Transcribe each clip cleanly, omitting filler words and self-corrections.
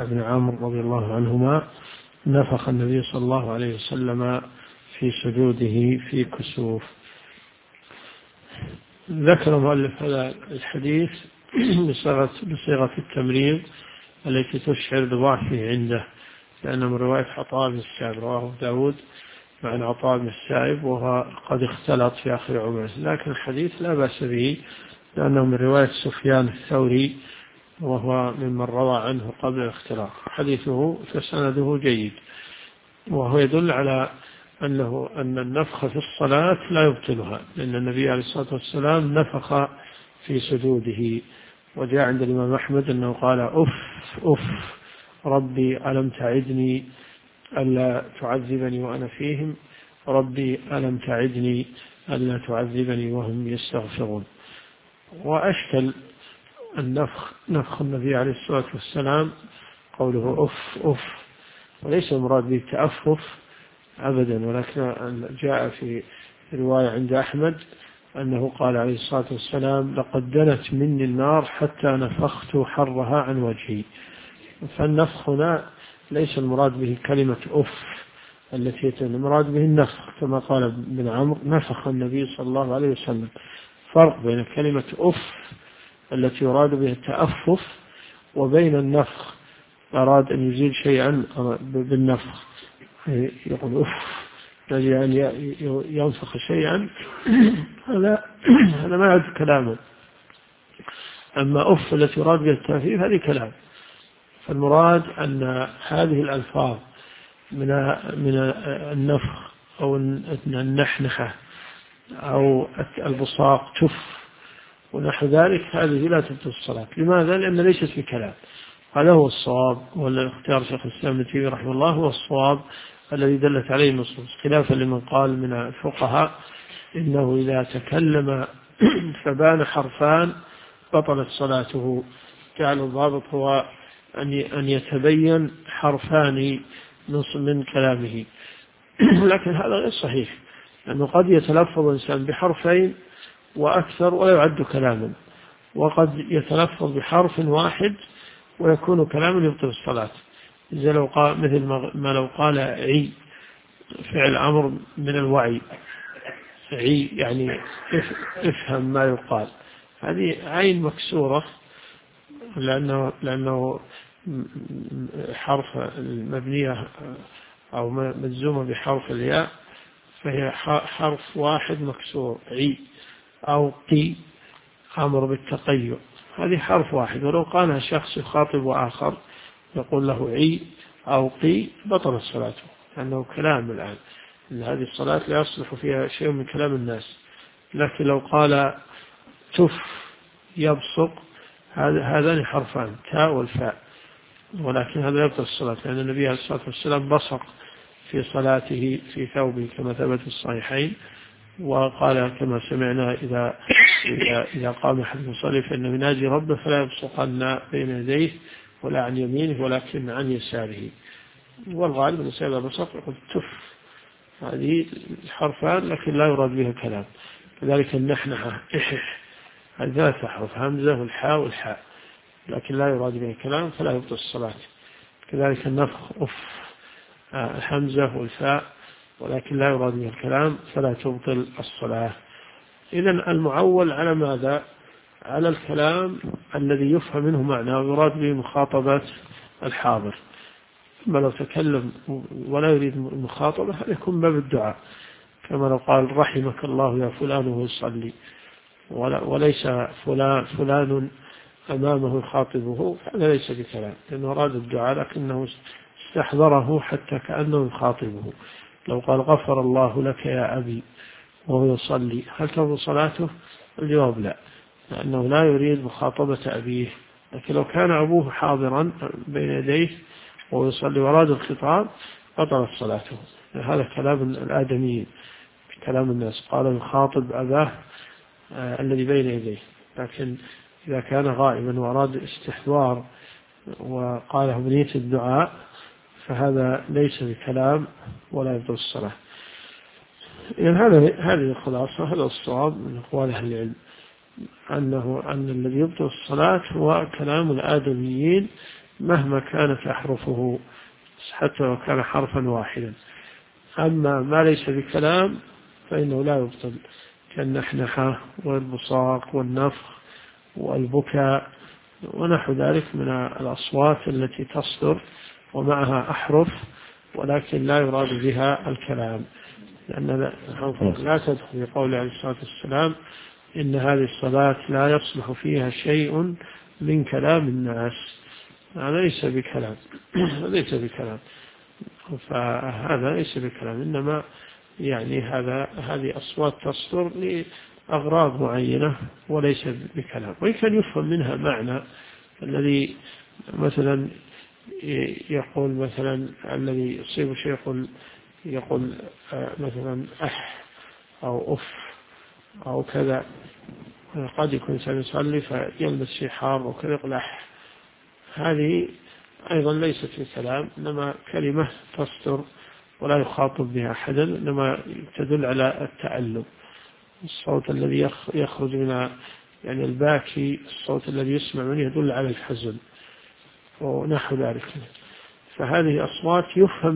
بن عمرو رضي الله عنهما نفخ النبي صلى الله عليه وسلم في سجوده في كسوف. ذكر المؤلف هذا الحديث بصيغة التمريض التي تشعر بضعفه عنده، لأنه من رواية عطاء بن السائب، رواه داود مع عطاء بن السائب وهو قد اختلط في آخر عمره، لكن الحديث لا بأس به لأنه من رواية سفيان الثوري وهو ممن روى عنه قبل الاختلاط، حديثه فسنده جيد، وهو يدل على أن النفخ في الصلاة لا يبطلها، لأن النبي عليه الصلاة والسلام نفخ في سجوده. وجاء عند الإمام أحمد أنه قال أف أف ربي ألم تعدني ألا تعذبني وأنا فيهم، ربي ألم تعدني ألا تعذبني وهم يستغفرون. وأشكل نفخ النبي عليه الصلاة والسلام قوله أف أف، وليس المراد به التأفف أبدا، ولكن جاء في رواية عند أحمد أنه قال عليه الصلاة والسلام لقد دنت مني النار حتى نفخت حرها عن وجهي. فالنفخ هنا ليس المراد به كلمة أف التي المراد به النفخ، كما قال ابن عمرو نفخ النبي صلى الله عليه وسلم. فرق بين كلمة أف التي يراد بها التأفف وبين النفخ أراد أن يزيل شيئا بالنفخ، يقول أف يعني ينفخ شيئا، هذا ما يعد كلاما. أما أف التي يراد بها التأفيف هذه كلام. فالمراد أن هذه الألفاظ من النفخ أو النحنحة أو البصاق تف ونحو ذلك، هذه لا تبطل الصلاة. لماذا؟ لأن ليست بكلام. هذا هو الصواب، ولا اختيار شيخ الإسلام ابن تيمية رحمه الله هو الصواب الذي دلت عليه النصوص، خلافا لمن قال من الفقهاء إنه إذا تكلم فبان حرفان بطلت صلاته. جعل الضابط هو أن يتبين حرفان من كلامه. لكن هذا غير صحيح، لأنه قد يتلفظ الإنسان بحرفين وأكثر ولا يعد كلاما، وقد يتلفظ بحرف واحد ويكون كلاما يبطل الصلاة، مثل ما لو قال عي، فعل أمر من الوعي، عي يعني افهم ما يقال، هذه عين مكسورة لأنه حرف المبنية أو مجزومة بحرف الياء، فهي حرف واحد مكسور، عي أو قي أمر بالتقيؤ، هذه حرف واحد. ولو قالها شخص يخاطب آخر يقول له عي أو قي بطلت صلاته، لأنه كلام الآن، إن هذه الصلاة لا يصلح فيها شيء من كلام الناس. لكن لو قال تف يبصق، هذان حرفان تاء والفاء، ولكن هذا يبطل الصلاة، لأن النبي عليه الصلاة والسلام بصق في صلاته في ثوبه كما ثبت في الصحيحين، وقال كما سمعنا إذا قام أحد يصلي فإنه يناجي ربه فلا يبصقن بين يديه ولا عن يمينه ولكن عن يساره. والغالب أن سيد البصق يقول تف، هذه حرفان لكن لا يراد بها كلام. كذلك النحنحة إحح، هذه ثلاث أحرف، همزة والحاء والحاء، لكن لا يراد بها كلام فلا يبطل الصلاة. كذلك النفخ أف، الحمزة والفاء، ولكن لا يراد بها الكلام فلا تبطل الصلاة. إذن المعول على ماذا؟ على الكلام الذي يفهم منه معنى ويراد به مخاطبة الحاضر. أما لو تكلم ولا يريد المخاطبة هذا يكون باب الدعاء، كما لو قال رحمك الله يا فلان وهو يصلي، وليس فلان أمامه يخاطبه، هذا ليس بكلام، لأنه أراد الدعاء لكنه استحضره حتى كأنه يخاطبه. لو قال غفر الله لك يا أبي وهو يصلي، هل تبطل صلاته؟ الجواب لا، لأنه لا يريد مخاطبة أبيه. لكن لو كان أبوه حاضرا بين يديه وهو يصلي وراد الخطاب بطلت صلاته. هذا كلام الآدميين، كلام الناس، قال يخاطب أباه الذي بين يديه. لكن إذا كان غائبا وأراد استحضار وقاله بنية الدعاء فهذا ليس بكلام ولا يبطل الصلاة. إذن هذه الخلاصة، هذا الصواب من أقوال أهل العلم، أن الذي يبطل الصلاة هو كلام الآدميين مهما كانت أحرفه حتى لو كان حرفا واحدا. أما ما ليس بكلام فإنه لا يبطل، كالنحنحة والبصاق والنفخ والبكاء ونحو ذلك من الأصوات التي تصدر ومعها أحرف ولكن لا يراد بها الكلام، لأن لا تدخل في قول عليه الصلاة والسلام إن هذه الصلاة لا يصلح فيها شيء من كلام الناس. هذا ليس بكلام ليس بكلام، فهذا ليس بكلام، إنما يعني هذه أصوات تصدر لأغراض معينة وليس بكلام. وإن كان يفهم منها معنى الذي مثلا يقول مثلا الذي يصيب شيخ يقول مثلا أح أو أف أو كذا، قد يكون إنسان يصلي فيلبس شيء حار وكذا يقول أح، هذه أيضا ليست في كلام، إنما كلمة تصدر ولا يخاطب بها أحدا، إنما تدل على التألم. الصوت الذي يخرج من يعني الباكي، الصوت الذي يسمع منه يدل على الحزن ونحو ذلك. فهذه أصوات يفهم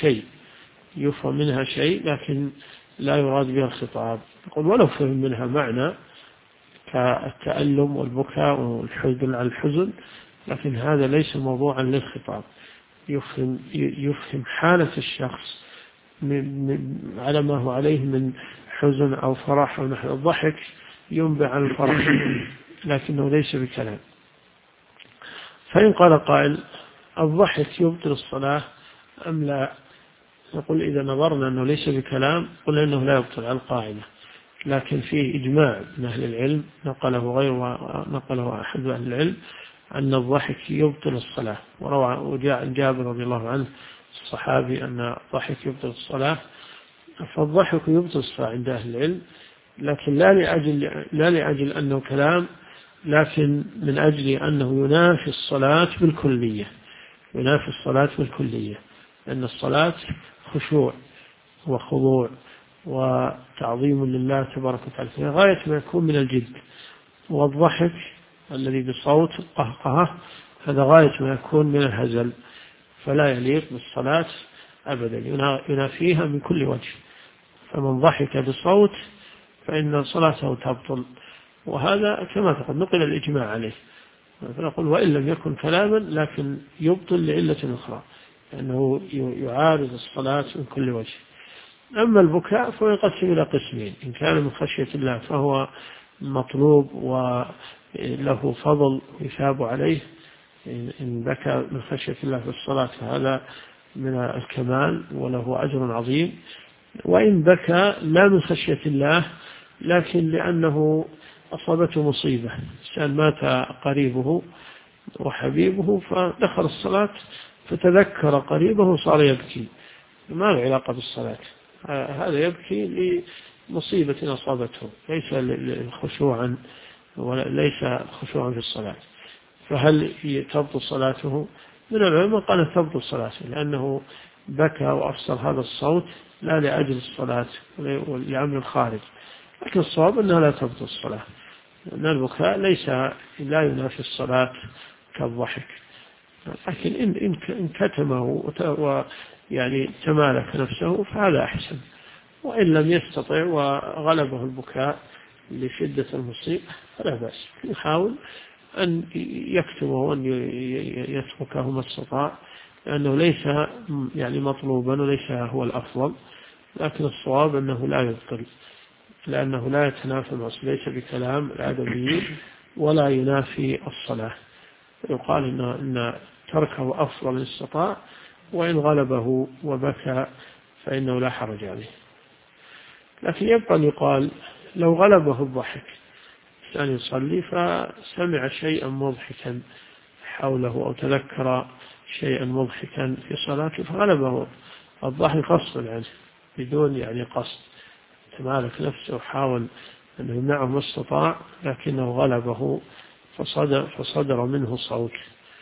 منها شيء لكن لا يراد بها الخطاب. يقول ولو فهم منها معنى كالتألم والبكاء والحزن على الحزن، لكن هذا ليس موضوعا للخطاب. يفهم حالة الشخص على ما هو عليه من حزن أو فرح أو نحو. الضحك ينبع عن الفرح لكنه ليس بكلام. فإن قال قائل الضحك يبطل الصلاة أم لا؟ نقول إذا نظرنا أنه ليس بكلام قلنا أنه لا يبطل على القاعدة، لكن فيه إجماع من أهل العلم نقله أحد أهل العلم أن الضحك يبطل الصلاة. وجاء جابر رضي الله عنه الصحابي أن الضحك يبطل الصلاة. فالضحك يبطل الصلاة عند أهل العلم، لكن لا لأجل أنه كلام، لكن من أجل أنه ينافي الصلاة بالكلية، لأن الصلاة خشوع وخضوع وتعظيم لله تبارك وتعالى غاية ما يكون من الجد. والضحك الذي بصوت قهقهة هذا غاية ما يكون من الهزل، فلا يليق بالصلاة أبدا، ينافيها من كل وجه. فمن ضحك بصوت فإن صلاته تبطل، وهذا كما تقول نقل الإجماع عليه. فنقول وإن لم يكن كلاما لكن يبطل لعلة أخرى، لأنه يعارض الصلاة من كل وجه. أما البكاء فينقسم إلى قسمين: إن كان من خشية الله فهو مطلوب وله فضل يثاب عليه، إن بكى من خشية الله في الصلاة فهذا من الكمال وله أجر عظيم. وإن بكى لا من خشية الله لكن لأنه أصابته مصيبة، إنسان مات قريبه وحبيبه فدخل الصلاة فتذكر قريبه وصار يبكي، ما له علاقة بالصلاة، هذا يبكي لمصيبة أصابته، ليس خشوعا وليس خشوعا في الصلاة. فهل تبطل صلاته؟ من العلماء قال تبطل صلاته، لأنه بكى وأفسر هذا الصوت لا لأجل الصلاة ولأمر خارج، لكن الصواب أنها لا تبطل الصلاة، لأن البكاء لا ينافي الصلاة كالضحك. لكن إن كتمه ويعني تمالك نفسه فهذا أحسن، وإن لم يستطع وغلبه البكاء لشدة المصيبة فلا بأس، يحاول أن يكتمه وأن يتركه ما استطاع، لأنه ليس يعني مطلوبا وليس هو الأفضل، لكن الصواب أنه لا يبطل، لأنه لا يتنافى المعصية، ليس بكلام الآدميين ولا ينافي الصلاة. يقال إن تركه أفضل إن استطاع، وإن غلبه وبكى فإنه لا حرج عليه. لكن يبقى أن يقال لو غلبه الضحك، كان يصلي فسمع شيئا مضحكا حوله أو تذكر شيئا مضحكا في صلاته فغلبه الضحك قصدا عنه بدون يعني قصد، تمالك نفسه وحاول أن يمنعه ما استطاع لكنه غلبه فصدر منه صوت،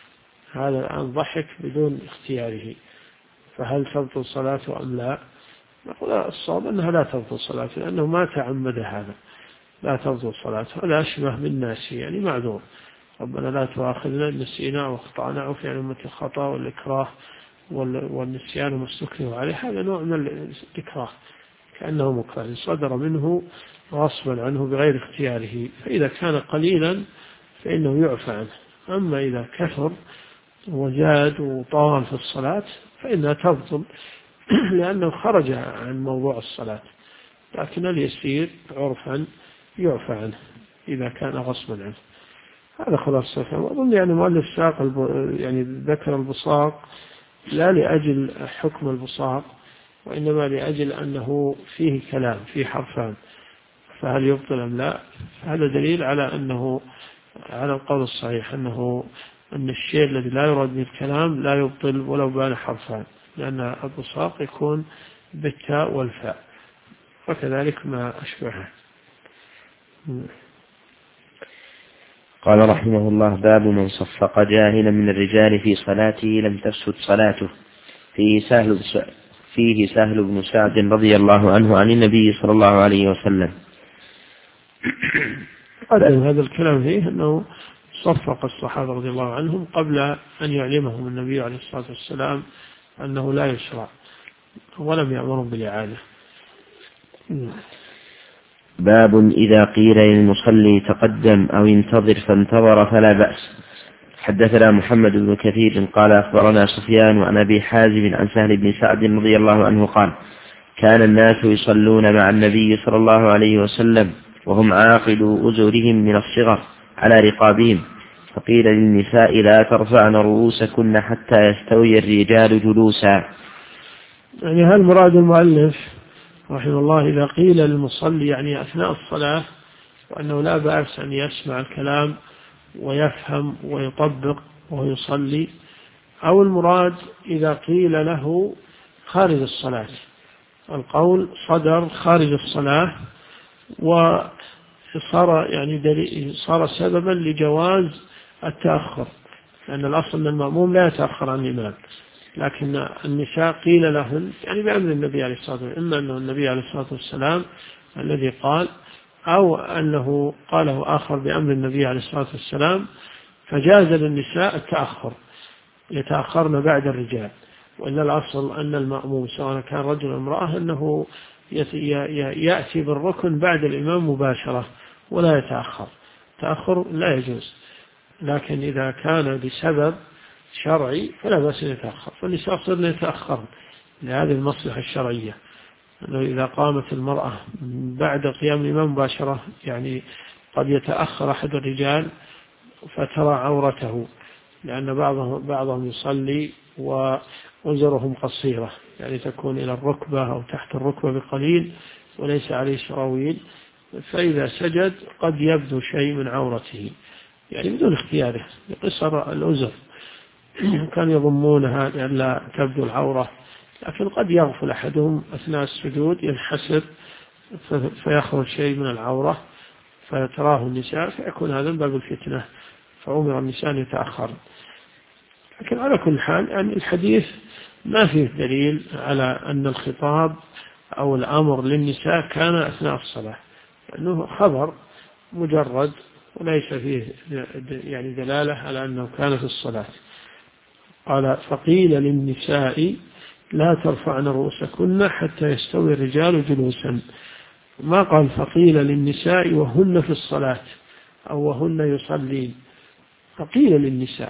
هذا الآن ضحك بدون اختياره، فهل تبطل صلاته أم لا؟ نقول الصواب أنها لا تبطل صلاته، لأنه ما تعمد هذا، لا تبطل صلاته، هذا أشبه بالناس يعني معذور، ربنا لا تؤاخذنا إن نسينا أو أخطأنا أو في علمة الخطأ والإكراه والنسيان وما استكره عليه، هذا نوع من الإكراه كأنه مكره صدر منه غصبا عنه بغير اختياره، فإذا كان قليلا فإنه يعفى عنه. أما إذا كثر وزاد وطال في الصلاة فإنها تبطل لأنه خرج عن موضوع الصلاة، لكن اليسير عرفا يعفى عنه إذا كان غصبا عنه. هذا خلاصة. وأظن يعني مؤلف ساق يعني ذكر البصاق لا لأجل حكم البصاق، وإنما لأجل أنه فيه كلام، فيه حرفان، فهل يبطل أم لا؟ هذا دليل على أنه على القول الصحيح أن الشيء الذي لا يراد به الكلام لا يبطل ولو بان حرفان، لأن البصاق يكون بالتاء والفاء، وكذلك ما أشبهه. قال رحمه الله: باب من صفق جاهلا من الرجال في صلاته لم تفسد صلاته. فيه سهل بن سعد رضي الله عنه عن النبي صلى الله عليه وسلم. قدم هذا الكلام فيه أنه صفق الصحابة رضي الله عنهم قبل أن يعلمهم النبي عليه الصلاة والسلام أنه لا يشرع، ولم يأمرهم بالإعادة. باب إذا قيل للمصلي تقدم أو انتظر فانتظر فلا بأس. حدثنا محمد بن كثير قال أخبرنا سفيان عن أبي حازم عن سهل بن سعد رضي الله عنه قال: كان الناس يصلون مع النبي صلى الله عليه وسلم وهم عاقلوا أزرهم من الصغر على رقابهم، فقيل للنساء: لا ترفعن رؤوسكن حتى يستوي الرجال جلوسا. يعني هل مراد المؤلف رحمه الله إذا قيل للمصلي يعني أثناء الصلاة وأنه لا بأس أن يسمع الكلام ويفهم ويطبق ويصلي، أو المراد إذا قيل له خارج الصلاة؟ القول صدر خارج الصلاة وصار يعني صار سببا لجواز التأخر، لأن الأصل أن المأموم لا يتأخر عن الإمام، لكن النساء قيل لهن يعني بأمر النبي عليه الصلاة والسلام، إما أنه النبي عليه الصلاة والسلام الذي قال، أو أنه قاله آخر بأمر النبي عليه الصلاة والسلام، فجاز للنساء التأخر، يتأخرن بعد الرجال. وإلا الأصل أن المأموم سواء كان رجل أو امرأة أنه يأتي بالركن بعد الإمام مباشرة ولا يتأخر، تأخر لا يجوز. لكن إذا كان بسبب شرعي فلا بأس أن يتأخر، فالنساء صرن يتأخرن لهذه المصلحة الشرعية، أنه إذا قامت المرأة بعد قيام الإمام مباشرة يعني قد يتأخر أحد الرجال فترى عورته، لأن بعضهم يصلي وأزرهم قصيرة يعني تكون إلى الركبة أو تحت الركبة بقليل وليس عليه سراويل، فإذا سجد قد يبدو شيء من عورته يعني بدون اختياره لقصر الأزر، كانوا يضمونها لئلا تبدو العورة، لكن قد يغفل أحدهم أثناء السجود ينحسر فيخرج شيء من العورة فتراه النساء، فيكون هذا من باب الفتنة، فأمر النساء أن يتأخر. لكن على كل حال يعني الحديث ما فيه دليل على أن الخطاب أو الأمر للنساء كان أثناء الصلاة، لأنه خبر مجرد وليس فيه يعني دلالة على أنه كان في الصلاة. قال: فقيل للنساء لا ترفعن رؤوسكن حتى يستوي الرجال جلوسا، ما قال فقيل للنساء وهن في الصلاة أو وهن يصلين، فقيل للنساء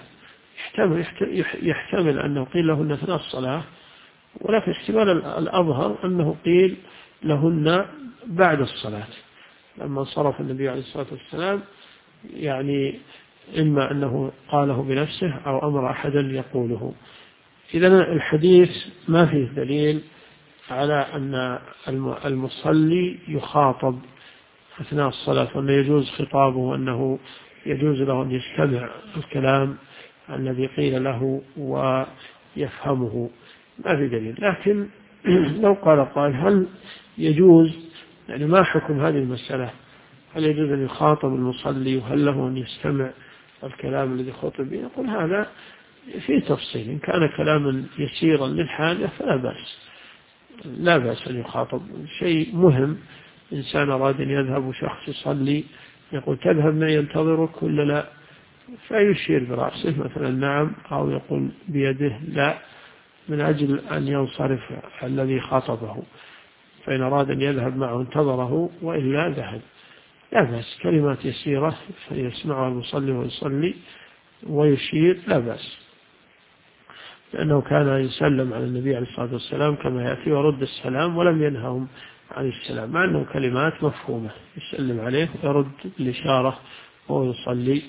يحتمل أنه قيل لهن أثناء الصلاة، ولكن احتمال الأظهر أنه قيل لهن بعد الصلاة لما انصرف النبي عليه الصلاة والسلام، يعني إما أنه قاله بنفسه أو أمر أحدا يقوله. إذن الحديث ما فيه دليل على أن المصلي يخاطب أثناء الصلاة وأنه يجوز خطابه وأنه يجوز له أن يستمع الكلام الذي قيل له ويفهمه، ما في دليل. لكن لو قال هل يجوز يعني ما حكم هذه المسألة، هل يجوز أن يخاطب المصلي وهل له أن يستمع الكلام الذي خطب به؟ يقول هذا فيه تفصيل، إن كان كلاما يسيرا للحاجة فلا بأس، لا بأس أن يخاطب. شيء مهم، إنسان أراد أن يذهب وشخص يصلي يقول تذهب معي ينتظرك ولا لا، فيشير برأسه مثلا نعم، أو يقول بيده لا، من أجل أن ينصرف الذي خاطبه، فإن أراد أن يذهب معه انتظره، وإلا ذهب. لا بأس، كلمات يسيرة يسمعها المصلي ويصلي ويشير لا بأس، لأنه كان يسلم على النبي عليه الصلاة والسلام كما يأتي ورد السلام، ولم ينههم عن السلام، مع أنه كلمات مفهومة، يسلم عليه ويرد الإشارة وهو يصلي.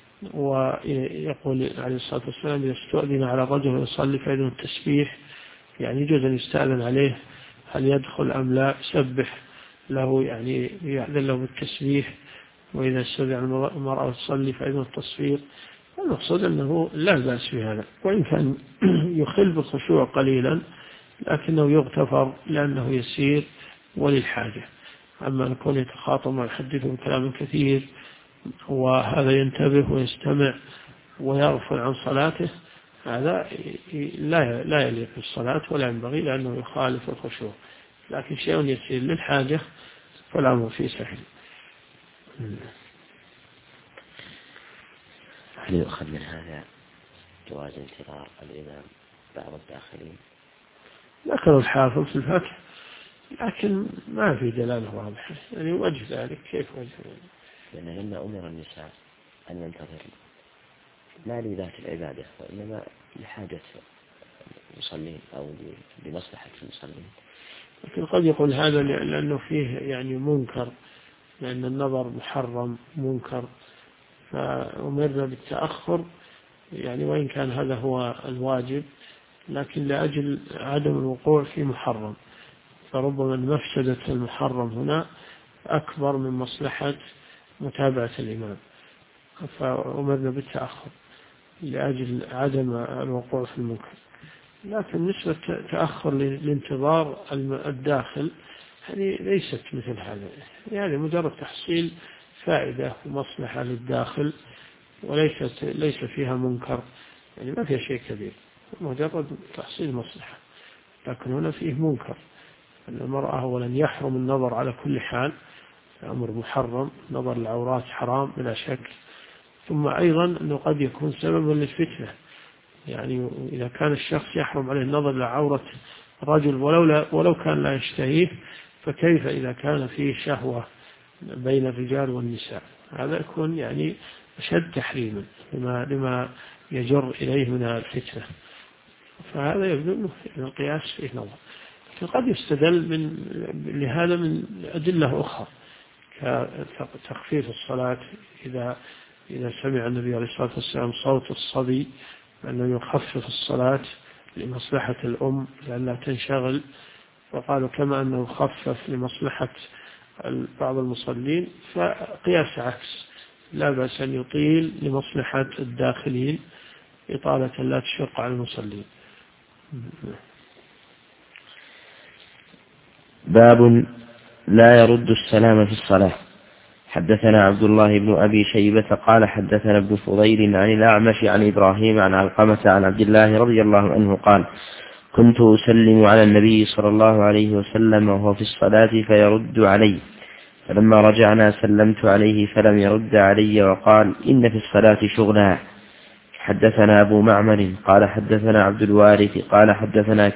ويقول عليه الصلاة والسلام إذا استؤذن على الرجل يصلي فإذن التسبيح، يعني يجوز أن يستأذن عليه هل يدخل أم لا، يسبح له يعني يأذن له بالتسبيح. وإذا استأذن المرأة تصلي فإذن التصفير. المقصود أنه لا بأس في هذا، وإن كان يخل بالخشوع قليلا لكنه يغتفر لأنه يسير وللحاجة. أما أن يكون يتخاطب ويحدثه كلام كثير وهذا ينتبه ويستمع ويغفل عن صلاته، هذا لا يليق بالصلاة ولا ينبغي، لأنه يخالف الخشوع. لكن شيء يسير للحاجة فالأمر فيه سهل. هل يؤخذ من هذا جواز انتظار الإمام بعض الداخلين؟ ذكر الحافظ في الفتح، لكن ما في دلالة واضحة، يعني وجه ذلك كيف وجه ذلك؟ لأن أمر النساء أن ينتظر لا لذات العبادة وإنما لحاجة المصلين أو لمصلحة المصلين. لكن قد يقول هذا لأنه فيه يعني منكر، لأن النظر محرم منكر، فأمرنا بالتأخر، يعني وإن كان هذا هو الواجب لكن لأجل عدم الوقوع في محرم، فربما مفسدة المحرم هنا أكبر من مصلحة متابعة الإمام، فأمرنا بالتأخر لأجل عدم الوقوع في المنكر. لكن نسبة تأخر للانتظار الداخل هذه ليست مثل هذا، يعني مجرد تحصيل فائدة ومصلحة للداخل، ليس فيها منكر، يعني ما فيها شيء كبير، مجرد تحصيل مصلحة. لكن هنا فيه منكر، أن المرأة أولا يحرم النظر على كل حال، أمر محرم، نظر العورات حرام بلا شك، ثم أيضا أنه قد يكون سببا للفتنة، يعني إذا كان الشخص يحرم عليه النظر لعورة رجل ولو كان لا يشتهيه، فكيف إذا كان فيه شهوة بين الرجال والنساء؟ هذا يكون يعني أشد تحريما لما يجر إليه من الفتنة. فهذا يبدو أنه القياس فيه نظر، لكن قد يستدل لهذا من أدلة أخرى كتخفيف الصلاة، إذا سمع النبي عليه الصلاة والسلام صوت الصبي أنه يخفف الصلاة لمصلحة الأم لأنها تنشغل، وقالوا كما أنه خفف لمصلحة بعض المصلين، فقياس عكس، لا بأس أن يطيل لمصلحة الداخلين إطالة لا تشق على المصلين. باب لا يرد السلام في الصلاة. حدثنا عبد الله بن أبي شيبة قال حدثنا ابن فضيل عن الأعمش عن إبراهيم عن علقمة عن عبد الله رضي الله عنه قال كنت أسلم على النبي صلى الله عليه وسلم وهو في الصلاة فيرد علي، فلما رجعنا سلمت عليه فلم يرد علي وقال إن في الصلاة شغلا. حدثنا أبو معمر قال حدثنا عبد الوارث قال حدثنا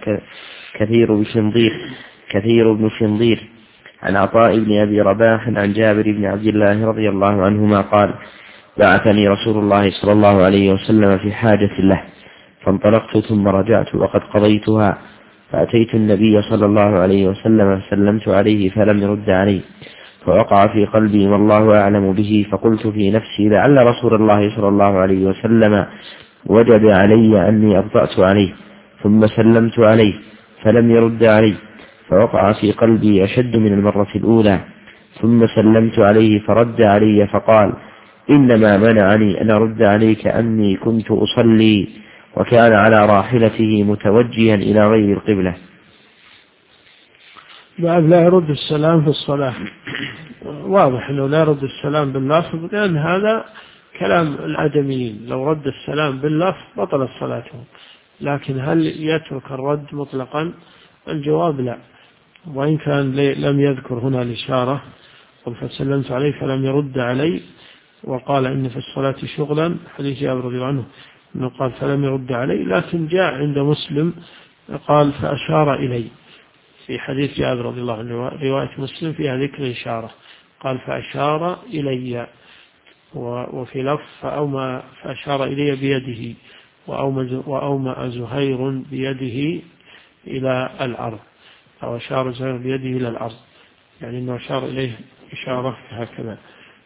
كثير بن شنظير عن عطاء بن أبي رباح عن جابر بن عبد الله رضي الله عنهما قال بعثني رسول الله صلى الله عليه وسلم في حاجة له، فانطلقت ثم رجعت وقد قضيتها، فأتيت النبي صلى الله عليه وسلم فسلمت عليه فلم يرد علي، فوقع في قلبي ما الله أعلم به، فقلت في نفسي لعل رسول الله صلى الله عليه وسلم وجد علي أني أبطأت عليه، ثم سلمت عليه فلم يرد علي، فوقع في قلبي أشد من المرة الأولى، ثم سلمت عليه فرد علي فقال إنما منعني أن أرد عليك أني كنت أصلي، وكان على راحلته متوجها إلى غير القبلة. بعد لا يرد السلام في الصلاة، واضح أنه لا يرد السلام باللفظ، لأن هذا كلام الآدميين، لو رد السلام باللفظ بطلت صلاته، لكن هل يترك الرد مطلقا؟ الجواب لا، وإن كان لم يذكر هنا الإشارة فسلمت عليه فلم يرد علي، وقال إن في الصلاة شغلا، حديث جابر رضي الله عنه أنه قال فلم يرد علي، لكن جاء عند مسلم قال فأشار إلي، في حديث جابر رضي الله عنه رواية مسلم فيها ذكر إشارة، قال فأشار إلي، وفي لفظ فأشار إلي بيده، وأومأ زهير بيده إلى الأرض، أو أشار زهير بيده إلى الأرض، يعني أنه أشار إليه إشارة هكذا.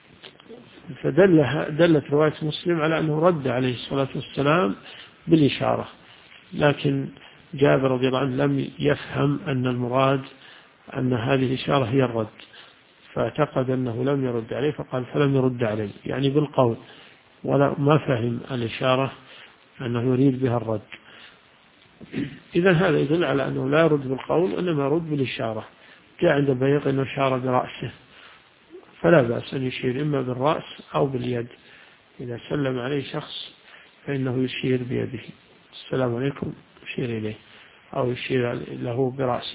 فدلت رواية مسلم على أنه رد عليه الصلاة والسلام بالإشارة، لكن جابر رضي الله عنه لم يفهم أن المراد أن هذه الإشارة هي الرد، فاعتقد أنه لم يرد عليه فقال فلم يرد عليه، يعني بالقول، ولا ما فهم الإشارة أنه يريد بها الرد. إذا هذا يدل على أنه لا يرد بالقول وإنما يرد بالإشارة. جاء عند البيهقي أنه أشار برأسه، فلا بأس أن يشير إما بالرأس أو باليد، إذا سلم عليه شخص فإنه يشير بيده، السلام عليكم، يشير إليه أو يشير له برأسه.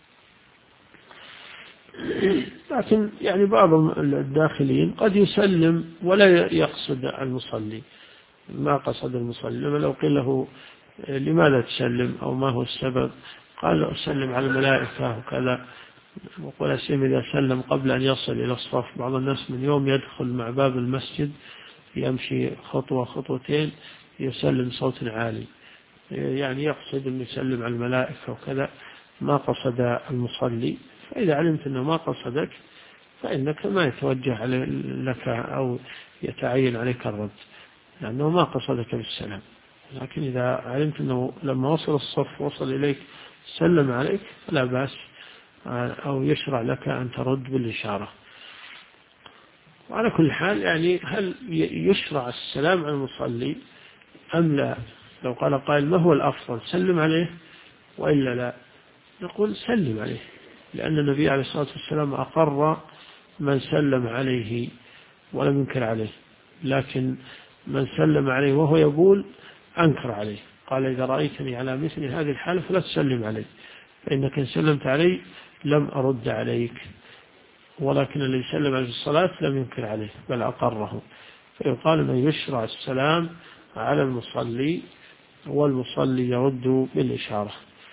لكن يعني بعض الداخلين قد يسلم ولا يقصد المصلي، ما قصد المصلي، لما لو قيل له لماذا تسلم أو ما هو السبب، قال أسلم على الملائكة وكذا، وقال أسلم إذا سلم قبل أن يصل إلى الصف. بعض الناس من يوم يدخل مع باب المسجد يمشي خطوة خطوتين يسلم صوت عالي، يعني يقصد أن يسلم على الملائكة وكذا، ما قصد المصلي. فإذا علمت أنه ما قصدك فإنك ما يتوجه لك أو يتعين عليك الرد، لأنه ما قصدك بالسلام. لكن إذا علمت أنه لما وصل الصف وصل إليك سلم عليك فلا بأس، أو يشرع لك أن ترد بالإشارة. وعلى كل حال يعني هل يشرع السلام على المصلي أم لا؟ لو قال قائل ما هو الأفضل، سلم عليه وإلا لا؟ نقول سلم عليه، لأن النبي عليه الصلاة والسلام أقر من سلم عليه ولم ينكر عليه، لكن من سلم عليه وهو يقول أنكر عليه، قال إذا رأيتني على مثل هذه الحالة فلا تسلم علي، فإنك إن سلمت علي لم أرد عليك. ولكن الذي سلم عليه الصلاة لم ينكر عليه بل أقره، فيقال أنه يشرع السلام على المصلي والمصلي يرد بالإشارة.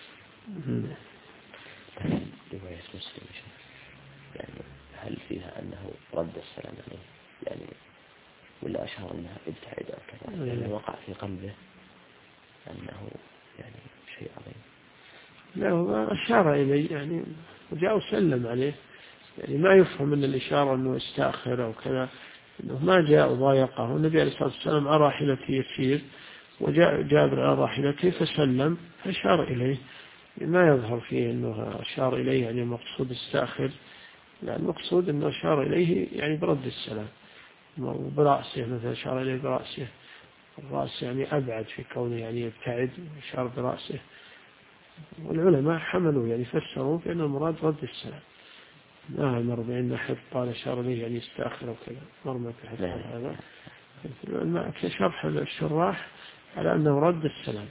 رواية مسلم يعني هل فيها أنه رد السلام عليه يعني ولا أشار أنها ابتعد أو كذا، يعني وقع في قلبه أنه يعني شيء عظيم؟ لا، أشار إليه يعني وجاء وسلم عليه، يعني ما يفهم من الإشارة أنه استأخر أو كذا، أنه ما جاء ضايقه. النبي عليه الصلاة والسلام على راحلته يسير وجاء جابر على راحلته فسلم فأشار إليه، ما يظهر فيه أنه أشار إليه يعني مقصود استأخر، لا، المقصود أنه أشار إليه يعني برد السلام وبرأسه، مثلا أشار إليه برأسه، الرأس يعني أبعد في كونه يعني يبتعد، أشار برأسه. والعلماء حملوا يعني فسروا بأن المراد رد السلام، ما مر بأن أحد قال أشار إليه يعني استأخر وكذا، مر ما في حد هذا. العلماء كشرح الشراح على أنه رد السلام.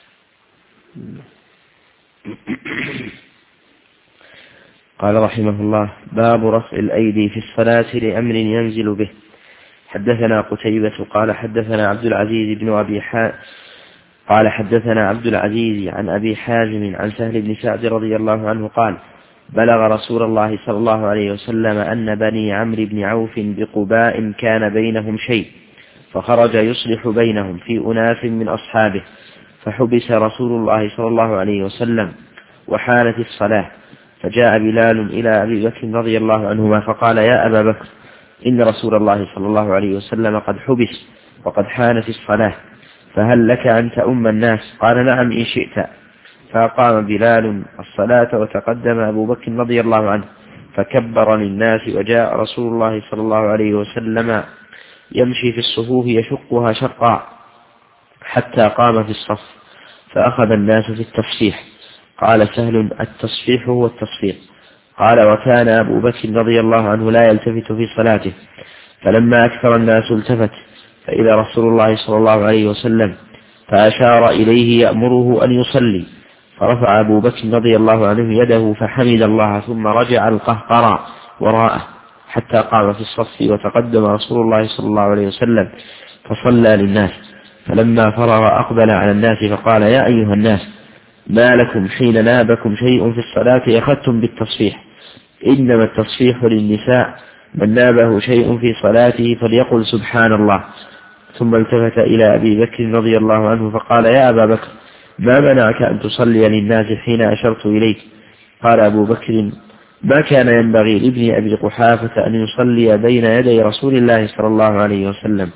قال رحمه الله: باب رفع الأيدي في الصلاة لأمر ينزل به. حدثنا قتيبة قال حدثنا عبد العزيز بن قال حدثنا عبد العزيز عن أبي حازم عن سهل بن سعد رضي الله عنه قال: بلغ رسول الله صلى الله عليه وسلم أن بني عمرو بن عوف بقباء كان بينهم شيء، فخرج يصلح بينهم في أناس من أصحابه، فحبس رسول الله صلى الله عليه وسلم وحانت الصلاة، فجاء بلال إلى أبي بكر رضي الله عنهما فقال: يا أبا بكر، إن رسول الله صلى الله عليه وسلم قد حبس وقد حانت الصلاة، فهل لك أن تؤم الناس؟ قال: نعم إن شئت. فأقام بلال الصلاة وتقدم أبو بكر رضي الله عنه فكبر للناس، وجاء رسول الله صلى الله عليه وسلم يمشي في الصفوف يشقها شقا حتى قام في الصف، فأخذ الناس في التصفيح. قال سهل: التصفيح هو التصفيق. قال: وكان أبو بكر رضي الله عنه لا يلتفت في صلاته، فلما أكثر الناس التفت فإذا رسول الله صلى الله عليه وسلم، فأشار إليه يأمره أن يصلي، فرفع أبو بكر رضي الله عنه يده فحمد الله ثم رجع القهقرى وراءه، حتى قام في الصف، وتقدم رسول الله صلى الله عليه وسلم فصلى للناس، فلما فرغ أقبل على الناس فقال: يا أيها الناس، ما لكم حين نابكم شيء في الصلاة أخذتم بالتصفيح؟ إنما التصفيح للنساء، من نابه شيء في صلاته فليقل سبحان الله. ثم التفت إلى أبي بكر رضي الله عنه فقال: يا أبا بكر، ما منعك أن تصلي للناس حين أشرت إليك؟ قال أبو بكر: ما كان ينبغي لابن أبي قحافة أن يصلي بين يدي رسول الله صلى الله عليه وسلم.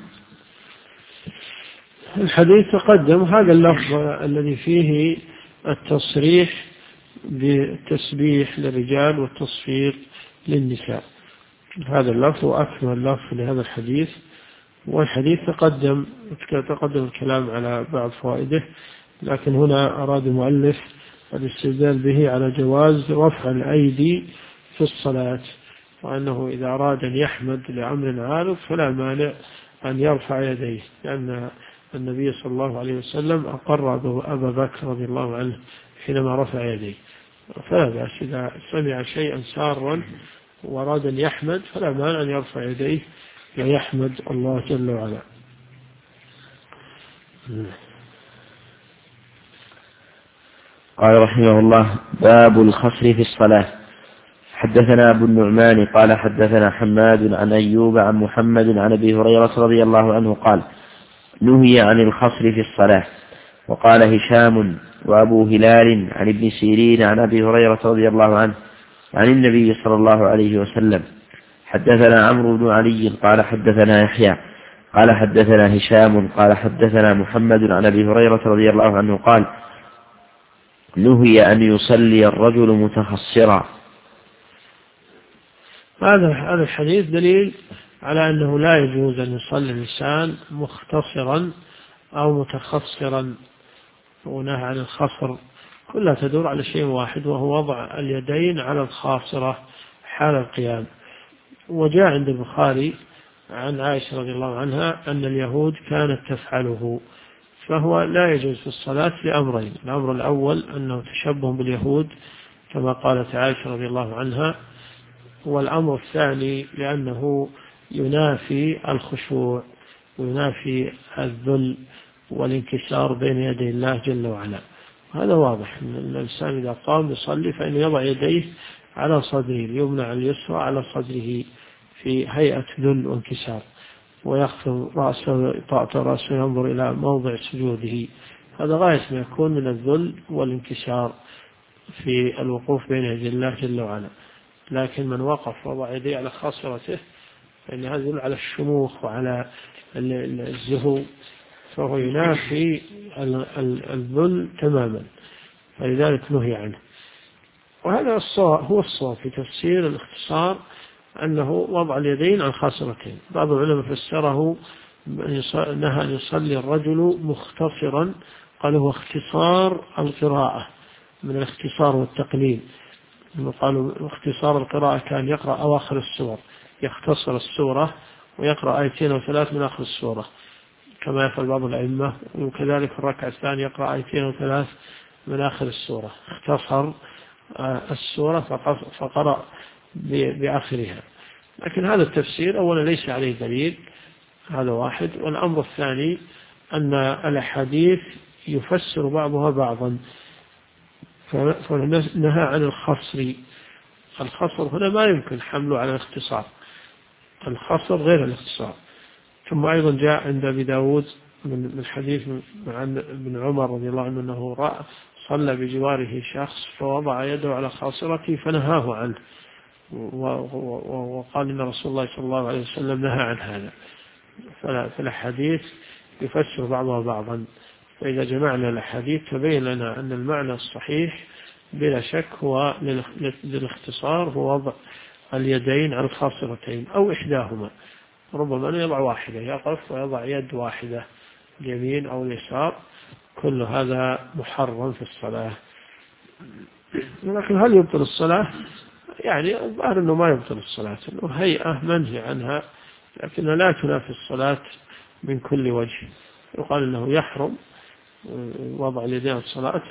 الحديث تقدم هذا اللفظ الذي فيه التصريح بالتسبيح للرجال والتصفيق للنساء، هذا اللفظ أكمل لفظ لهذا الحديث. والحديث تقدم الكلام على بعض فوائده، لكن هنا أراد المؤلف الاستدلال به على جواز رفع الأيدي في الصلاة، وأنه إذا أراد أن يحمد لأمر عارض فلا مانع أن يرفع يديه، لأن النبي صلى الله عليه وسلم أقر أبا بكر رضي الله عنه حينما رفع يديه، فلا بأس إذا سمع شيئا سارا وأراد أن يحمد فلا مانع أن يرفع يديه ويحمد الله جل وعلا. قال رحمه الله: باب الخصر في الصلاة. حدثنا أبو النعمان قال حدثنا حماد عن أيوب عن محمد عن أبي هريرة رضي الله عنه قال: نهي عن الخصر في الصلاة. وقال هشام وأبو هلال عن ابن سيرين عن أبي هريرة رضي الله عنه عن النبي صلى الله عليه وسلم. حدثنا عمرو بن علي قال حدثنا يحيى قال حدثنا هشام قال حدثنا محمد عن أبي هريرة رضي الله عنه قال: نهي أن يصلي الرجل متخصرا. هذا الحديث دليل على أنه لا يجوز أن يصلي الإنسان مختصرا أو متخصرا، ونهى عن الخصر كلها تدور على شيء واحد، وهو وضع اليدين على الخاصرة حال القيام. وجاء عند البخاري عن عائشة رضي الله عنها أن اليهود كانت تفعله، فهو لا يجوز في الصلاة لأمرين: الأمر الأول أنه تشبه باليهود كما قالت عائشة رضي الله عنها، والأمر الثاني لأنه ينافي الخشوع وينافي الذل والانكسار بين يدي الله جل وعلا. هذا واضح أن الإنسان إذا قام يصلي فإنه يضع يديه على صدره اليمنى على اليسرى على صدره في هيئة ذل وانكسار، ويخفض رأسه طاعة رأسه ينظر إلى موضع سجوده. هذا غاية ما يكون من الذل والانكسار في الوقوف بين يدي الله جل وعلا. لكن من وقف وضع يديه على خاصرته فإن هذا يدل على الشموخ وعلى الزهو، فهو ينافي الذل تماما، فلذلك نهي عنه. وهذا هو الصواب في تفسير الاختصار، أنه وضع اليدين على خاصرتين. بعض العلماء فسره نهى أن يصلي الرجل مختصرا، قال هو اختصار القراءة من الاختصار والتقليل. قالوا اختصار القراءة كان يقرأ أواخر السور، يختصر السورة ويقرأ آيتين أو ثلاث من آخر السورة كما يفعل بعض الأئمة، وكذلك الركعة الثانية يقرأ آيتين أو ثلاث من آخر السورة، اختصر السورة فقرأ بآخرها. لكن هذا التفسير أولا ليس عليه دليل، هذا واحد. والأمر الثاني أن الأحاديث يفسر بعضها بعضا، فنهى عن الخصر. الخصر هنا ما يمكن حمله على الاختصار، الخصر غير الاختصار. ثم أيضا جاء عند أبي داود من حديث عن ابن عمر رضي الله عنه أنه صلى بجواره شخص فوضع يده على خاصرته فنهاه عنه، وقال إن رسول الله صلى الله عليه وسلم نهى عن هذا. فالحديث يفسر بعضها بعضا، فإذا جمعنا الحديث تبين لنا أن المعنى الصحيح بلا شك هو للاختصار، هو وضع اليدين على الخاصرتين أو إحداهما، ربما يضع واحدة، يقف ويضع يد واحدة اليمين أو اليسار، كل هذا محرم في الصلاة. لكن هل يبطل الصلاة؟ يعني الظاهر أنه ما يبطل الصلاة، أنه هيئة منهي عنها، لكنها لا تنافي الصلاة من كل وجه. يقال أنه يحرم وضع اليدين الصلاة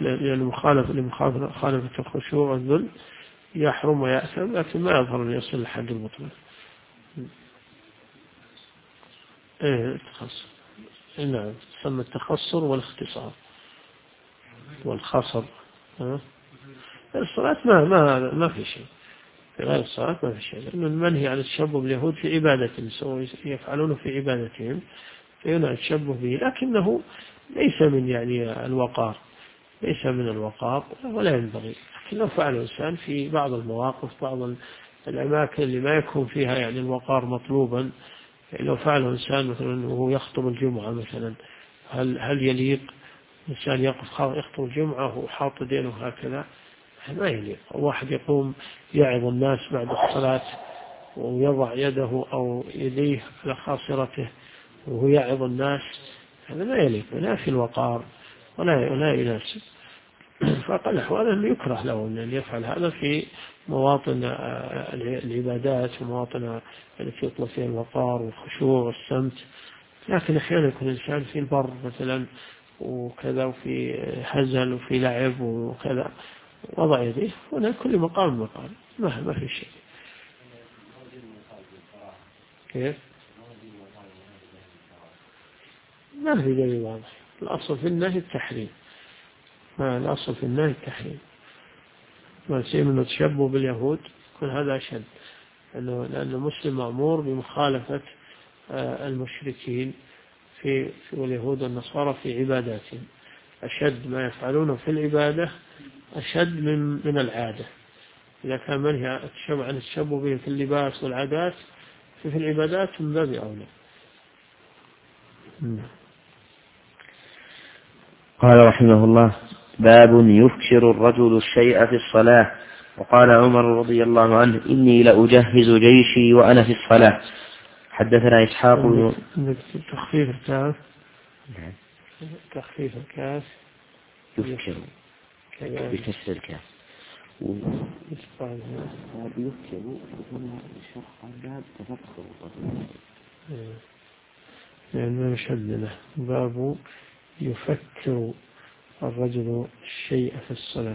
لمخالفة الخشوع والذل، يحرم ويأثم، لكن ما يظهر أن يصل لحد البطلان. التخصص. نعم، تسمى التخصر والاختصار والخصر. الصلاة ما في شيء، في غير الصلاة ما في شيء، لأن المنهي عن التشبه باليهود في عبادتهم، يفعلونه في عبادتهم فهنا التشبه به، لكنه ليس من يعني الوقار، ليس من الوقار ولا ينبغي. لكن لو فعل الإنسان في بعض المواقف، بعض الأماكن اللي ما يكون فيها يعني الوقار مطلوبا، لو فعل الإنسان مثلا وهو يخطب الجمعة مثلا، هل يليق إنسان يخطب الجمعة وحاط دينه هكذا؟ ما يليق. واحد يقوم يعظ الناس بعد الصلاة ويضع يده أو يديه على خاصرته وهو يعظ الناس، هذا ما يليق، لا في الوقار ولا يناسب. فقال الأحوال أنه يكره له أن يفعل هذا في مواطن العبادات ومواطن التي يطلب فيها الوقار والخشوع والسمت. لكن أحيانا يكون الإنسان في البر مثلا وكذا، وفي هزل وفي لعب وكذا، وضع يديه، هنا كل مقام ما في شيء. كيف؟ ما في دليل واضح. الأصل في النهي التحريم، الأصل في النهي التحريم. ما سيما أنه تشبه باليهود كل هذا أشد، لأن المسلم مأمور بمخالفة المشركين في واليهود والنصارى في عباداتهم. أشد ما يفعلونه في العبادة أشد من العادة. إذا كان منهي عن التشبه به في اللباس والعادات، في العبادات من باب أولى. قال رحمه الله: باب يفكر الرجل الشيء في الصلاة. وقال عمر رضي الله عنه: إني لأجهز جيشي وأنا في الصلاة. حدثنا إسحاق بن تخفيف الكاف. تخفيف الكاف يفكر بكسر الكاف يفكر شرح الباب تفكر يعني ما مشهد له. باب يفكر الرجل الشيء في الصلاة.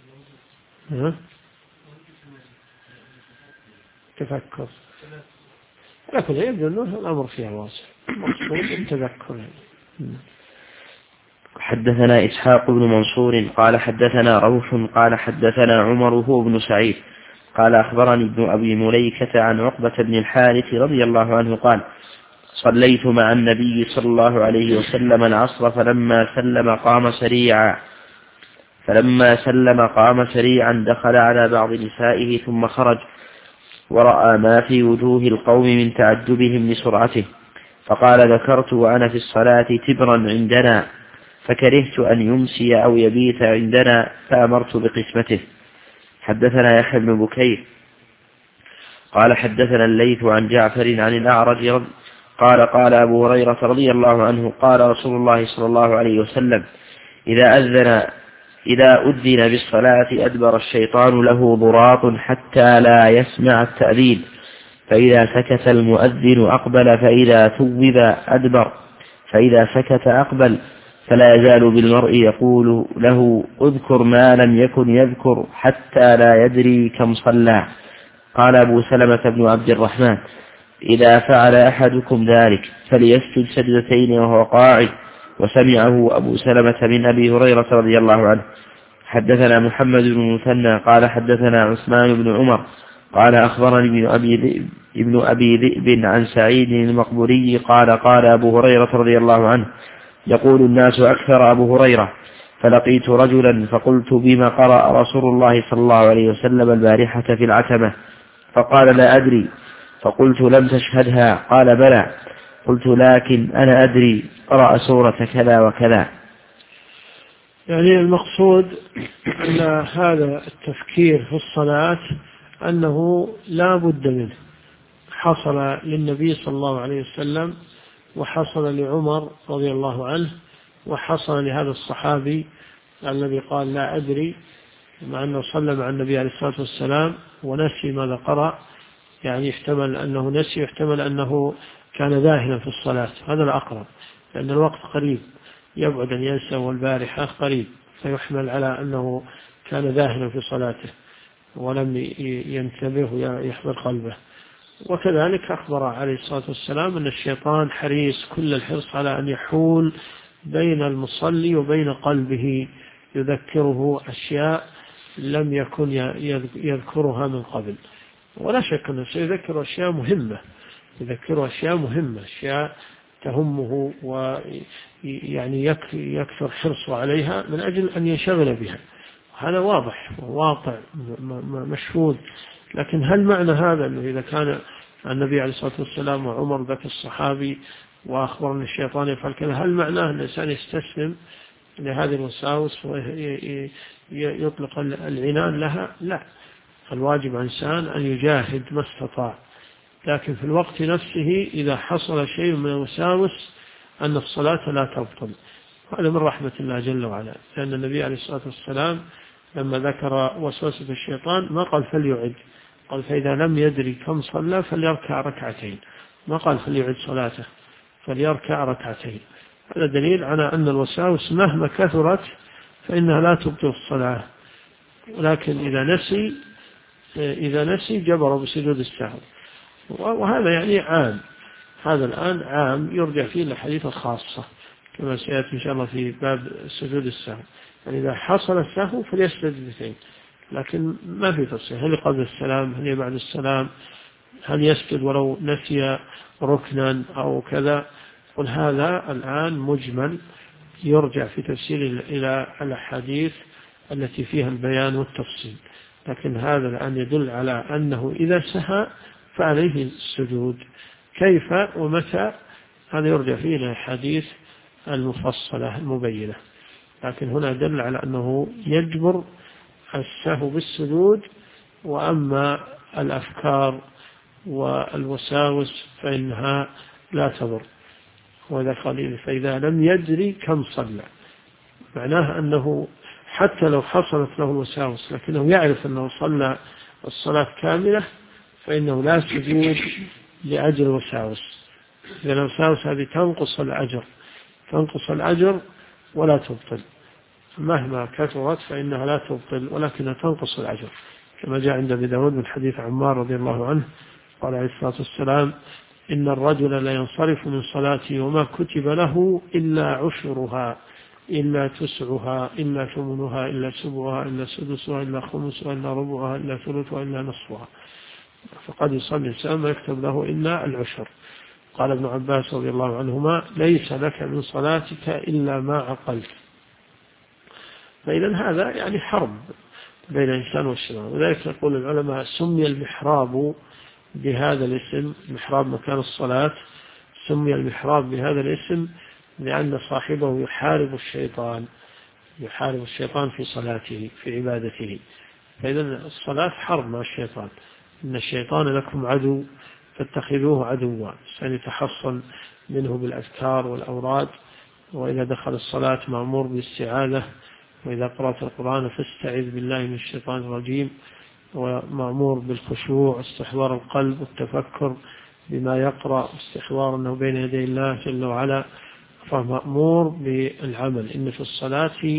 تفكر، لكن يبدو أنه الأمر فيها واسع، مقصود التذكر. حدثنا إسحاق بن منصور قال حدثنا روح قال حدثنا عمر هو بن سعيد قال أخبرني ابن أبي مليكة عن عقبة بن الحارث رضي الله عنه قال: صليت مع النبي صلى الله عليه وسلم العصر فلما سلم قام سريعا دخل على بعض نسائه ثم خرج، ورأى ما في وجوه القوم من تعجبهم لسرعته، فقال: ذكرت وأنا في الصلاة تبرا عندنا، فكرهت أن يمسي أو يبيت عندنا، فأمرت بقسمته. حدثنا يحيى بن بكير قال حدثنا الليث عن جعفر عن الأعرج قال أبو هريرة رضي الله عنه: قال رسول الله صلى الله عليه وسلم: إذا أذن بالصلاة أدبر الشيطان له ضراط حتى لا يسمع التأذين، فإذا سكت المؤذن أقبل، فإذا ثوب أدبر، فإذا سكت أقبل، فلا يزال بالمرء يقول له: اذكر ما لم يكن يذكر حتى لا يدري كم صلى. قال أبو سلمة بن عبد الرحمن: إذا فعل أحدكم ذلك فليسجد سجدتين وهو قاعد. وسمعه أبو سلمة من أبي هريرة رضي الله عنه. حدثنا محمد بن مثنى قال حدثنا عثمان بن عمر قال أخبرني ابن أبي ذئب عن سعيد المقبوري قال أبو هريرة رضي الله عنه: يقول الناس أكثر أبو هريرة، فلقيت رجلا فقلت: بما قرأ رسول الله صلى الله عليه وسلم البارحة في العتمة؟ فقال: لا أدري. فقلت: لم تشهدها؟ قال: بلى. قلت: لكن أنا أدري، قرأ سورة كذا وكذا. يعني المقصود أن هذا التفكير في الصلاة أنه لا بد منه، حصل للنبي صلى الله عليه وسلم، وحصل لعمر رضي الله عنه، وحصل لهذا الصحابي الذي قال: لا أدري، مع أنه صلى مع النبي عليه الصلاة والسلام ونسي ماذا قرأ. يعني يحتمل أنه نسي، يحتمل أنه كان ذاهلا في الصلاة، هذا الأقرب، لأن الوقت قريب، يبعد أن ينسى، والبارحة قريب، فيحمل على أنه كان ذاهلا في صلاته ولم ينتبه ويحضر قلبه. وكذلك أخبر عليه الصلاة والسلام أن الشيطان حريص كل الحرص على أن يحول بين المصلي وبين قلبه، يذكره أشياء لم يكن يذكرها من قبل. ولا شك أنه سيذكر أشياء مهمة، يذكره أشياء مهمة، أشياء تهمه ويعني يكثر حرصه عليها من أجل أن ينشغل بها. هذا واضح وواقع مشهود. لكن هل معنى هذا أنه إذا كان النبي عليه الصلاة والسلام وعمر ذاك الصحابي وأخبر أن الشيطان يفعل كذا، هل معناه أن الإنسان يستسلم لهذه الوساوس ويطلق العنان لها؟ لا، الواجب على الإنسان أن يجاهد ما استطاع، لكن في الوقت نفسه إذا حصل شيء من الوساوس أن الصلاة لا تبطل. هذا من رحمة الله جل وعلا، لأن النبي عليه الصلاة والسلام لما ذكر وسوسة الشيطان ما قال فليعد، قال فإذا لم يدري كم صلى فليركع ركعتين، ما قال فليعد صلاته، فليركع ركعتين. هذا دليل على أن الوساوس مهما كثرت فإنها لا تبطل الصلاة، ولكن إذا نسي جبر بسجود السهو. وهذا يعني عام، هذا الآن عام يرجع فيه الحديث الخاصة كما سيأتي إن شاء الله في باب سجود السهو. يعني إذا حصل السهو فليسجد الاثنين، لكن ما في تفصيل هل قبل السلام هل بعد السلام، هل يسجد ولو نسي ركنا أو كذا. قل هذا الآن مجمل يرجع في تفسير إلى الأحاديث التي فيها البيان والتفصيل، لكن هذا الآن يدل على أنه إذا سهى فعليه السجود. كيف ومتى هذا يرجع فيه إلى الحديث المفصلة المبينة، لكن هنا دل على أنه يجبر السهو بالسجود. وأما الأفكار والوساوس فإنها لا تضر. وإذا قال فإذا لم يدري كم صلى، معناه أنه حتى لو حصلت له الوساوس لكنه يعرف أنه صلى الصلاة كاملة فإنه لا سجود لأجل الوساوس، لأن الوساوس هذه تنقص الأجر ولا تبطل، مهما كثرت فإنها لا تبطل ولكنها تنقص الأجر، كما جاء عند أبي داود من حديث عمار رضي الله عنه قال عليه الصلاة والسلام إن الرجل لا ينصرف من صلاته وما كتب له إلا عشرها إلا تسعها إلا ثمنها إلا سبعها إلا سدسها إلا خمسها إلا ربعها إلا ثلثها إلا نصفها، فقد يصلي الإنسان ما يكتب له إلا العشر. قال ابن عباس رضي الله عنهما ليس لك من صلاتك إلا ما عقلت. فإذا هذا يعني حرب بين الإنسان والشيطان. وذلك يقول العلماء سمي المحراب بهذا الاسم، محراب مكان الصلاة، سمي المحراب بهذا الاسم لأن صاحبه يحارب الشيطان في صلاته في عبادته. فإذا الصلاة حرب مع الشيطان، إن الشيطان لكم عدو فاتخذوه عدوا، سنتحصن منه بالأذكار والأوراد. وإذا دخل الصلاة مأمور بالاستعاذة، وإذا قرأت القرآن فاستعذ بالله من الشيطان الرجيم، ومأمور بالخشوع استحضار القلب والتفكر بما يقرأ، استحضار أنه بين يدي الله جل وعلا، فمأمور بالعمل. إن في الصلاة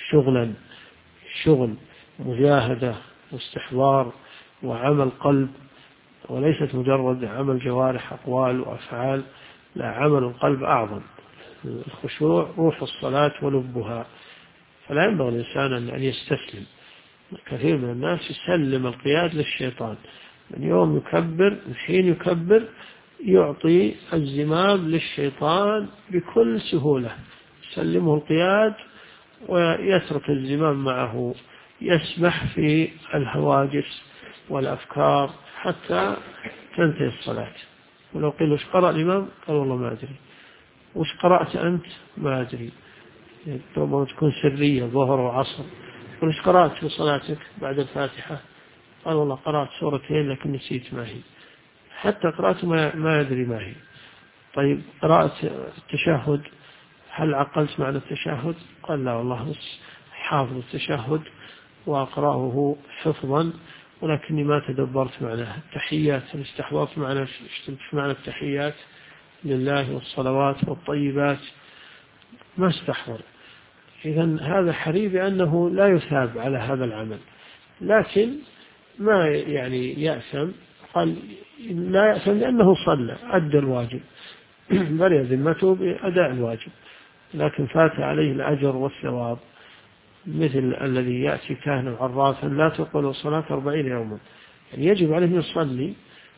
شغل مجاهدة واستحضار وعمل قلب، وليست مجرد عمل جوارح أقوال وأفعال، لا، عمل القلب أعظم. الخشوع روح الصلاة ولبها، فلا ينبغي الإنسان أن يستسلم. كثير من الناس يسلم القياد للشيطان، من يوم يكبر، من حين يكبر يعطي الزمام للشيطان بكل سهولة، يسلمه القياد ويترك الزمام معه، يسبح في الهواجس والأفكار حتى تنتهي الصلاة. ولو قيل وش قرأ الإمام؟ قال والله ما أدري. وش قرأت أنت؟ ما أدري. ربما تكون سرية ظهر وعصر. وش قرأت في صلاتك بعد الفاتحة؟ قال والله قرأت سورتين لكن نسيت ما هي، حتى قرأت ما أدري ما هي. طيب قرأت التشهد، هل عقلت معنى التشهد؟ قال لا والله بس حافظ التشهد وأقرأه حفظا ولكني ما تدبرت معناه. التحيات هل استحضرت معنى التحيات لله والصلوات والطيبات؟ ما استحضر. إذن هذا حري بأنه لا يثاب على هذا العمل، لكن ما يعني يأثم قال لا يأثم لأنه صلى أدى الواجب برئ ذمته بأداء الواجب، لكن فات عليه الأجر والثواب، مثل الذي يأتي كاهنا عرافا لا تقبل صلاة 40 يوما، يعني يجب عليه أن يصلي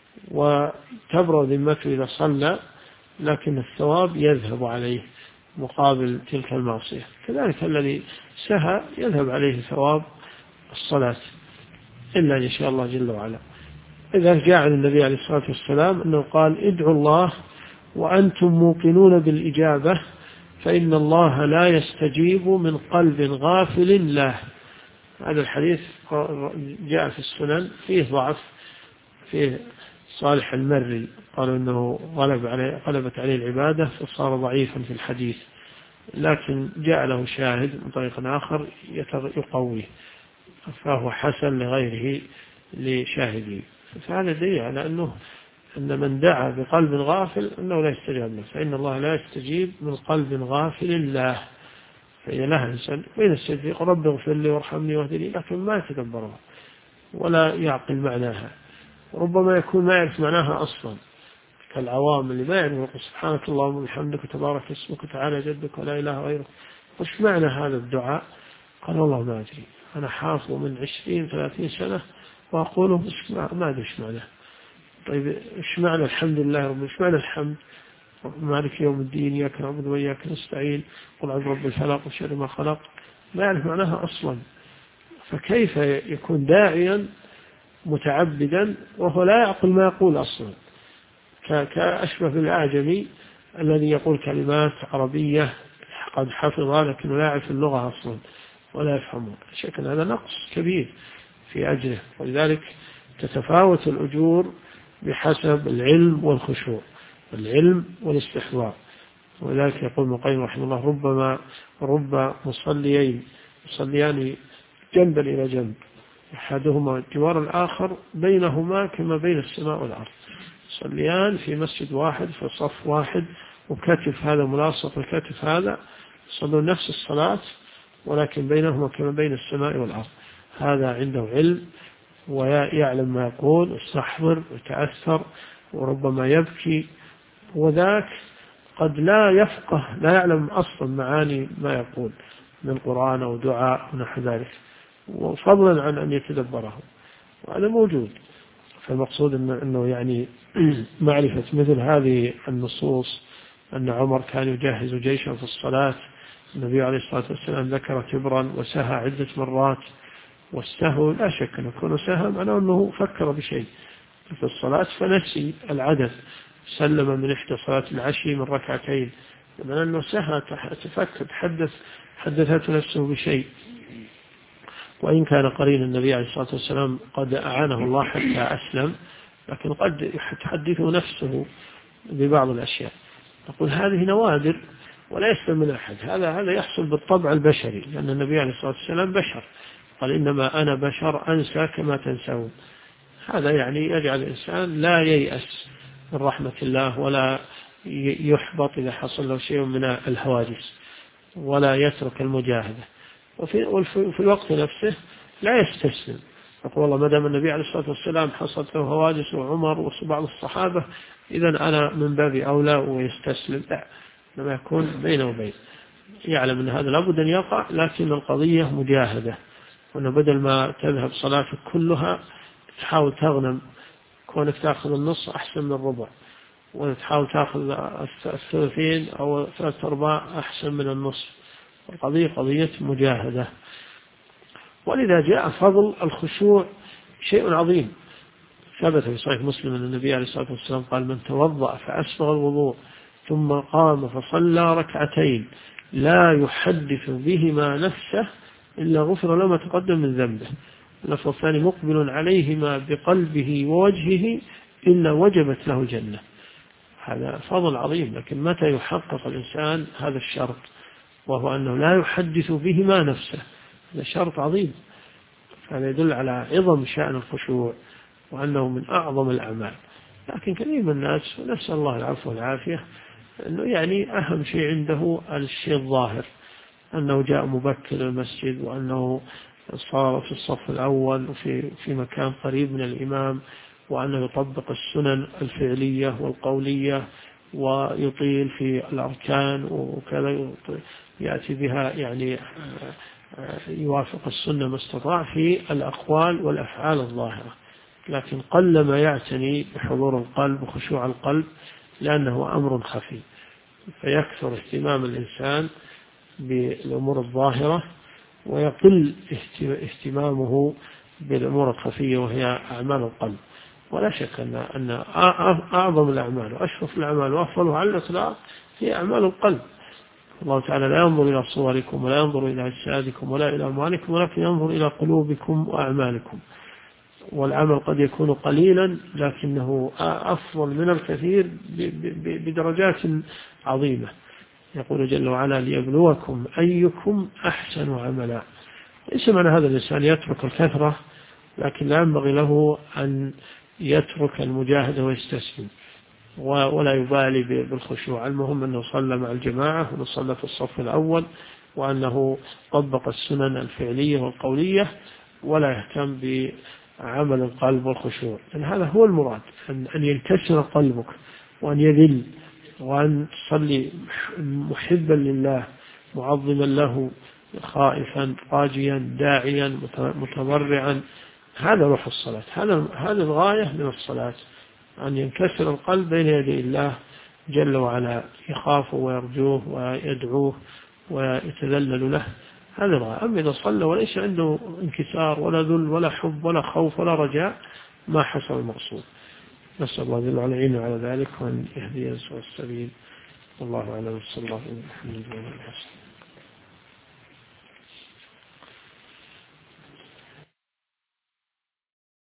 وتبرأ ذمته إذا صلى، لكن الثواب يذهب عليه مقابل تلك المعصية. كذلك الذي سهى يذهب عليه ثواب الصلاة إلا إن شاء الله جل وعلا. إذا جاء عن النبي عليه الصلاة والسلام أنه قال ادعوا الله وأنتم موقنون بالإجابة فإن الله لا يستجيب من قلب غافل له. هذا الحديث جاء في السنن، فيه ضعف، فيه صالح المري قالوا أنه غلبت عليه العبادة فصار ضعيفا في الحديث، لكن جاء له شاهد من طريق آخر يقويه، فهو حسن لغيره لشاهده. فهذا دليل على أن من دعا بقلب غافل أنه لا يستجاب له، فإن الله لا يستجيب من قلب غافل الله. فإذا لها إنسان بين الصديق رب اغفر لي وارحمني واهدني، لكن ما يتدبرها ولا يعقل معناها، ربما يكون ما يعرف معناها أصلا، كالعوام اللي ما يعرف سبحانك اللهم وبحمدك وتبارك اسمك وتعالى جدك ولا إله غيرك، وش معنى هذا الدعاء؟ قال والله ما أدري، أنا حافظ من 20-30 سنة وأقوله بس ما أدري إيش معناه. طيب إيش معنى الحمد لله رب، إيش معنى الحمد؟ مالك يوم الدين إياك نعبد وإياك نستعين قل أعوذ برب الفلق وشر ما خلق، ما يعرف معناها أصلا، فكيف يكون داعيا متعبدا وهو لا يعقل ما يقول أصلا، كأشبه بالأعجمي الذي يقول كلمات عربية قد حفظها لكنه لا يعرف اللغة أصلا ولا يفهمها، شكل هذا نقص كبير في أجره. ولذلك تتفاوت الأجور بحسب العلم والخشوع، العلم والاستحضار. ولذلك يقول ابن القيم رحمه الله رب مصليان جنبا إلى جنب أحدهما جوار الآخر بينهما كما بين السماء والأرض، صليان في مسجد واحد في صف واحد وكتف هذا ملاصق الكتف هذا، صلوا نفس الصلاة ولكن بينهما كما بين السماء والأرض. هذا عنده علم ويعلم ما يقول ويستحضر ويتأثر وربما يبكي، وذاك قد لا يفقه لا يعلم أصلا معاني ما يقول من قرآن أو دعاء ونحو ذلك، وفضلا عن أن يتدبره، وهذا موجود. فالمقصود أنه يعني معرفة مثل هذه النصوص، أن عمر كان يجهز جيشا في الصلاة، النبي عليه الصلاة والسلام ذكر كبرا وسهى عدة مرات، والسهو لا شك أن يكون سهى معناه أنه فكر بشيء في الصلاة فنسي العدد، سلم من إحدى صلاة العشي من ركعتين، لأنه أنه سهى تفكر حدثته نفسه بشيء، وإن كان قرين النبي عليه الصلاة والسلام قد أعانه الله حتى أسلم، لكن قد تحدثه نفسه ببعض الأشياء. نقول هذه نوادر ولا يسلم من أحد، هذا يحصل بالطبع البشري، لأن النبي عليه الصلاة والسلام بشر، قال إنما أنا بشر أنسى كما تنسون. هذا يعني يجعل الإنسان لا ييأس من رحمة الله ولا يحبط إذا حصل له شيء من الحوادث، ولا يترك المجاهدة، وفي الوقت نفسه لا يستسلم، يقول والله ما دام النبي عليه الصلاة والسلام حصلت له حوادث وعمر وبعض الصحابة إذا أنا من باب أولى ويستسلم، لا، لما يكون بينه وبين يعلم أن هذا لابد أن يقع، لكن القضية مجاهدة، وأنه بدل ما تذهب صلاتك كلها تحاول تغنم، كونك تأخذ النص أحسن من الربع، وتحاول تأخذ الثلثين أو 3/4 أحسن من النصف، القضية قضية مجاهدة. ولذا جاء فضل الخشوع شيء عظيم، ثبت في صحيح مسلم أن النبي عليه الصلاة والسلام قال من توضأ فأسبغ الوضوء ثم قام فصلى ركعتين لا يحدث بهما نفسه إلا غفر له ما تقدم من ذنبه، اللفظ الثاني مقبل عليهما بقلبه ووجهه إلا وجبت له الجنة. هذا فضل عظيم، لكن متى يحقق الإنسان هذا الشرط، وهو أنه لا يحدث بهما نفسه، هذا شرط عظيم. هذا يدل على عظم شأن الخشوع وأنه من أعظم الأعمال. لكن كثير من الناس، ونسأل الله العفو والعافية، أنه يعني أهم شيء عنده الشيء الظاهر، أنه جاء مبكر المسجد، وأنه صار في الصف الأول وفي مكان قريب من الإمام، وأنه يطبق السنن الفعلية والقولية ويطيل في الأركان وكذا يأتي بها يعني يوافق السنة ما استطاع في الأقوال والأفعال الظاهرة، لكن قل ما يعتني بحضور القلب وخشوع القلب لأنه أمر خفي، فيكثر اهتمام الإنسان بالأمور الظاهرة ويقل اهتمامه بالأمور الخفية وهي أعمال القلب. ولا شك أن أعظم الأعمال وأشرف الأعمال وأفضلها على الإطلاق هي أعمال القلب. الله تعالى لا ينظر إلى صوركم ولا ينظر إلى أجسادكم ولا إلى أموالكم، ولكن ينظر إلى قلوبكم وأعمالكم. والعمل قد يكون قليلا لكنه أفضل من الكثير بدرجات عظيمة. يقول جل وعلا ليبلوكم أيكم أحسن عملا. ليس معنى هذا الإنسان يترك الكثرة، لكن لا ينبغي له أن يترك المجاهدة ويستسلم ولا يبالي بالخشوع. المهم أنه صلى مع الجماعة وصلى في الصف الأول، وأنه طبق السنن الفعلية والقولية ولا يهتم بعمل القلب والخشوع. يعني هذا هو المراد، أن ينكسر قلبك وأن يذل وأن تصلي محبا لله معظما له خائفا راجيا داعيا متضرعا. هذا روح الصلاة، هذا الغاية من الصلاة، أن ينكسر القلب بين يدي الله جل وعلا، يخافه ويرجوه ويدعوه ويتذلل له. هذا الغاية. أما إذا صلى وليس عنده انكسار ولا ذل ولا حب ولا خوف ولا رجاء ما حصل المقصود. نسأل الله جل وعلا يعين على ذلك وأن يهدي السبيل. والله أعلم. صلى الله عليه وسلم.